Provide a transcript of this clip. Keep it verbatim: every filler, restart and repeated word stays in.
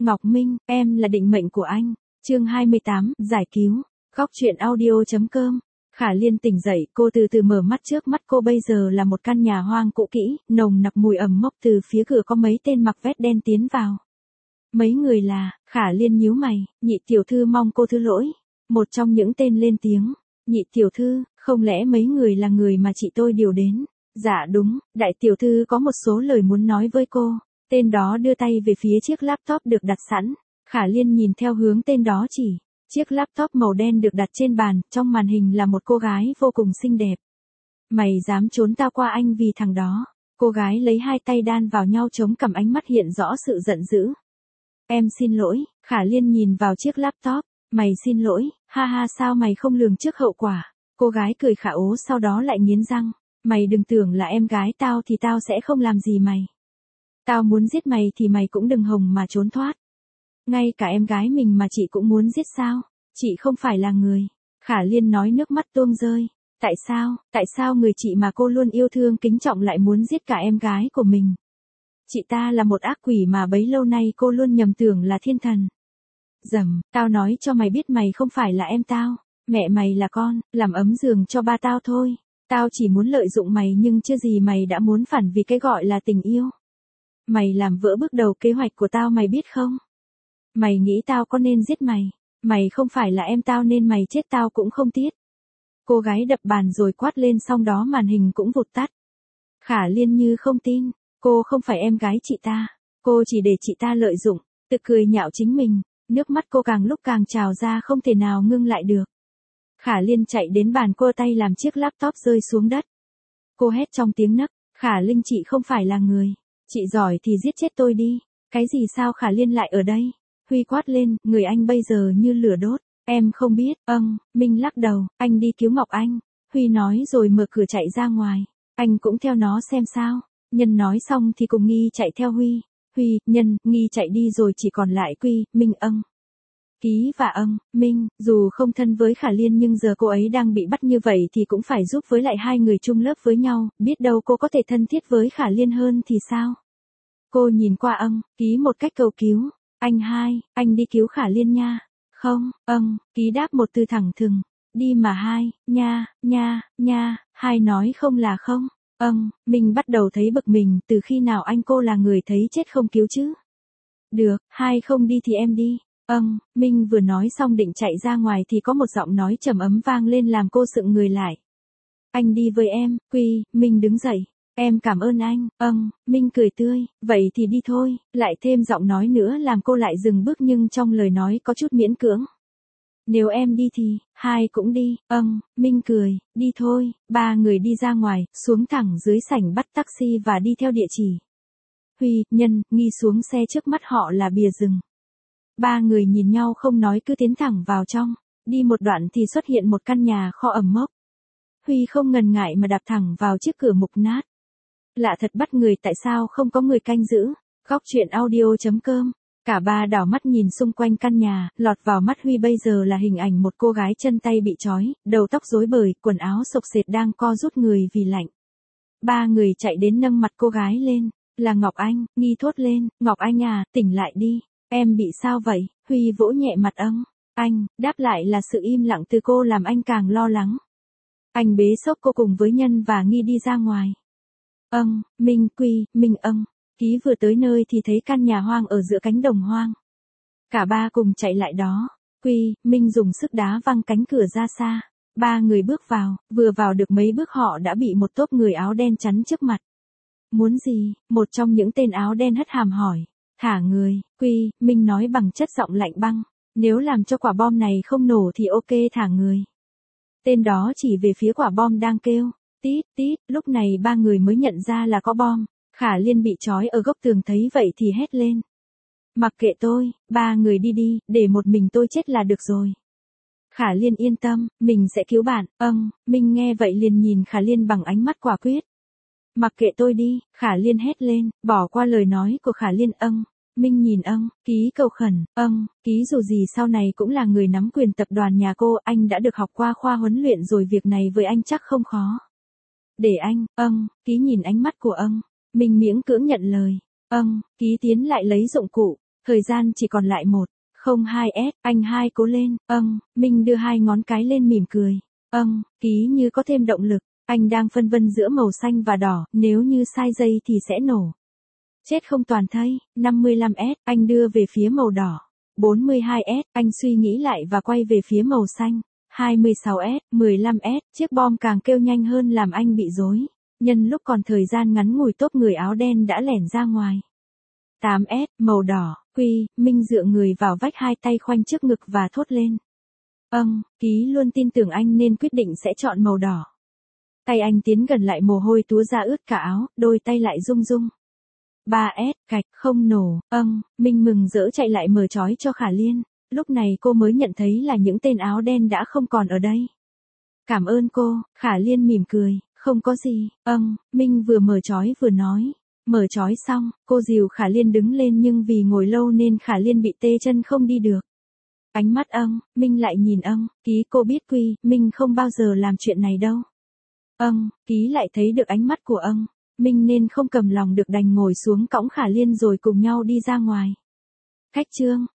Ngọc Minh, em là định mệnh của anh. Chương hai mươi tám, giải cứu. Góc truyện audio.com. Khả Liên tỉnh dậy, cô từ từ mở mắt, trước mắt cô bây giờ là một căn nhà hoang cũ kỹ, nồng nặc mùi ẩm mốc, từ phía cửa có mấy tên mặc vest đen tiến vào. Mấy người là, Khả Liên nhíu mày, nhị tiểu thư mong cô thứ lỗi. Một trong những tên lên tiếng, nhị tiểu thư, không lẽ mấy người là người mà chị tôi điều đến? Dạ đúng, đại tiểu thư có một số lời muốn nói với cô. Tên đó đưa tay về phía chiếc laptop được đặt sẵn. Khả Liên nhìn theo hướng tên đó chỉ. Chiếc laptop màu đen được đặt trên bàn, trong màn hình là một cô gái vô cùng xinh đẹp. Mày dám trốn tao qua anh vì thằng đó. Cô gái lấy hai tay đan vào nhau chống cằm, ánh mắt hiện rõ sự giận dữ. Em xin lỗi, Khả Liên nhìn vào chiếc laptop. Mày xin lỗi, ha ha, sao mày không lường trước hậu quả. Cô gái cười khả ố, sau đó lại nghiến răng. Mày đừng tưởng là em gái tao thì tao sẽ không làm gì mày. Tao muốn giết mày thì mày cũng đừng hòng mà trốn thoát. Ngay cả em gái mình mà chị cũng muốn giết sao? Chị không phải là người. Khả Liên nói, nước mắt tuôn rơi. Tại sao, tại sao người chị mà cô luôn yêu thương kính trọng lại muốn giết cả em gái của mình? Chị ta là một ác quỷ mà bấy lâu nay cô luôn nhầm tưởng là thiên thần. Dầm, tao nói cho mày biết, mày không phải là em tao. Mẹ mày là con, làm ấm giường cho ba tao thôi. Tao chỉ muốn lợi dụng mày nhưng chưa gì mày đã muốn phản vì cái gọi là tình yêu. Mày làm vỡ bước đầu kế hoạch của tao, mày biết không? Mày nghĩ tao có nên giết mày? Mày không phải là em tao nên mày chết tao cũng không tiếc. Cô gái đập bàn rồi quát lên, xong đó màn hình cũng vụt tắt. Khả Liên như không tin, cô không phải em gái chị ta, cô chỉ để chị ta lợi dụng, tự cười nhạo chính mình, nước mắt cô càng lúc càng trào ra, không thể nào ngưng lại được. Khả Liên chạy đến bàn, cô tay làm chiếc laptop rơi xuống đất. Cô hét trong tiếng nấc, Khả Linh, chị không phải là người, chị giỏi thì giết chết tôi đi. Cái gì, sao Khả Liên lại ở đây? Huy quát lên, người anh bây giờ như lửa đốt. Em không biết, âng, Minh lắc đầu, anh đi cứu Ngọc Anh. Huy nói rồi mở cửa chạy ra ngoài. Anh cũng theo nó xem sao. Nhân nói xong thì cùng Nghi chạy theo Huy. Huy, Nhân, Nghi chạy đi rồi chỉ còn lại Quy, Minh, âng. Ký và âng, Minh, dù không thân với Khả Liên nhưng giờ cô ấy đang bị bắt như vậy thì cũng phải giúp với lại hai người chung lớp với nhau, biết đâu cô có thể thân thiết với Khả Liên hơn thì sao? Cô nhìn qua âng, Ký một cách cầu cứu. Anh hai, anh đi cứu Khả Liên nha. Không, âng, Ký đáp một từ thẳng thừng. Đi mà hai, nha, nha, nha, hai nói không là không. Âng, mình bắt đầu thấy bực mình, từ khi nào anh cô là người thấy chết không cứu chứ? Được, hai không đi thì em đi. Âng, Minh vừa nói xong định chạy ra ngoài thì có một giọng nói trầm ấm vang lên làm cô sững người lại. Anh đi với em, Quy, Minh đứng dậy. Em cảm ơn anh, âng, Minh cười tươi, vậy thì đi thôi, lại thêm giọng nói nữa làm cô lại dừng bước nhưng trong lời nói có chút miễn cưỡng. Nếu em đi thì, hai cũng đi, âng, Minh cười, đi thôi, ba người đi ra ngoài, xuống thẳng dưới sảnh bắt taxi và đi theo địa chỉ. Huy, Nhân, Nghi xuống xe, trước mắt họ là bìa rừng. Ba người nhìn nhau không nói cứ tiến thẳng vào trong, đi một đoạn thì xuất hiện một căn nhà kho ẩm mốc. Huy không ngần ngại mà đạp thẳng vào chiếc cửa mục nát. Lạ thật bắt người, tại sao không có người canh giữ? Góc truyện audio.com. Cả ba đảo mắt nhìn xung quanh căn nhà, lọt vào mắt Huy bây giờ là hình ảnh một cô gái chân tay bị trói, đầu tóc rối bời, quần áo xộc xệch đang co rút người vì lạnh. Ba người chạy đến nâng mặt cô gái lên, là Ngọc Anh, Nghi thốt lên, Ngọc Anh à, tỉnh lại đi, em bị sao vậy? Huy vỗ nhẹ mặt âng, anh, đáp lại là sự im lặng từ cô làm anh càng lo lắng. Anh bế xốc cô cùng với Nhân và Nghi đi ra ngoài. Âng, Minh, Quy, Minh, âng. Ký vừa tới nơi thì thấy căn nhà hoang ở giữa cánh đồng hoang. Cả ba cùng chạy lại đó. Quy, Minh dùng sức đá văng cánh cửa ra xa. Ba người bước vào, vừa vào được mấy bước họ đã bị một tốp người áo đen chắn trước mặt. Muốn gì? Một trong những tên áo đen hất hàm hỏi. Thả người, Quy, Minh nói bằng chất giọng lạnh băng. Nếu làm cho quả bom này không nổ thì ok, thả người. Tên đó chỉ về phía quả bom đang kêu. Tít, tít, lúc này ba người mới nhận ra là có bom. Khả Liên bị trói ở góc tường thấy vậy thì hét lên. Mặc kệ tôi, ba người đi đi, để một mình tôi chết là được rồi. Khả Liên yên tâm, mình sẽ cứu bạn, âng, Minh nghe vậy liền nhìn Khả Liên bằng ánh mắt quả quyết. Mặc kệ tôi đi, Khả Liên hét lên, bỏ qua lời nói của Khả Liên âng. Minh nhìn âng, Ký cầu khẩn, âng, Ký dù gì sau này cũng là người nắm quyền tập đoàn nhà cô, anh đã được học qua khoa huấn luyện rồi, việc này với anh chắc không khó. Để anh, âng, Ký nhìn ánh mắt của âng. Minh miễn cưỡng nhận lời. Âng, Ký tiến lại lấy dụng cụ. Thời gian chỉ còn lại một, không hai S, anh hai cố lên, âng, Minh đưa hai ngón cái lên mỉm cười, âng, ký như có thêm động lực, anh đang phân vân giữa màu xanh và đỏ, nếu như sai dây thì sẽ nổ. Chết không toàn thây, năm mươi lăm S, anh đưa về phía màu đỏ, bốn mươi hai S, anh suy nghĩ lại và quay về phía màu xanh, hai mươi sáu S, mười lăm S, chiếc bom càng kêu nhanh hơn làm anh bị rối, nhân lúc còn thời gian ngắn ngủi tốp người áo đen đã lẻn ra ngoài. tám S, màu đỏ, Quy, Minh dựa người vào vách hai tay khoanh trước ngực và thốt lên. Âng, Ký luôn tin tưởng anh nên quyết định sẽ chọn màu đỏ. Tay anh tiến gần lại mồ hôi túa ra ướt cả áo, đôi tay lại rung rung. ba S, cạch, không nổ, âng, Minh mừng rỡ chạy lại mở trói cho Khả Liên. Lúc này cô mới nhận thấy là những tên áo đen đã không còn ở đây. Cảm ơn cô, Khả Liên mỉm cười, không có gì, âng, Minh vừa mở trói vừa nói. Mở trói xong, cô dìu Khả Liên đứng lên nhưng vì ngồi lâu nên Khả Liên bị tê chân không đi được. Ánh mắt âng, Minh lại nhìn âng, Ký cô biết Quy, Minh không bao giờ làm chuyện này đâu. Âng, Ký lại thấy được ánh mắt của âng, Minh nên không cầm lòng được đành ngồi xuống cõng Khả Liên rồi cùng nhau đi ra ngoài. Khách trương,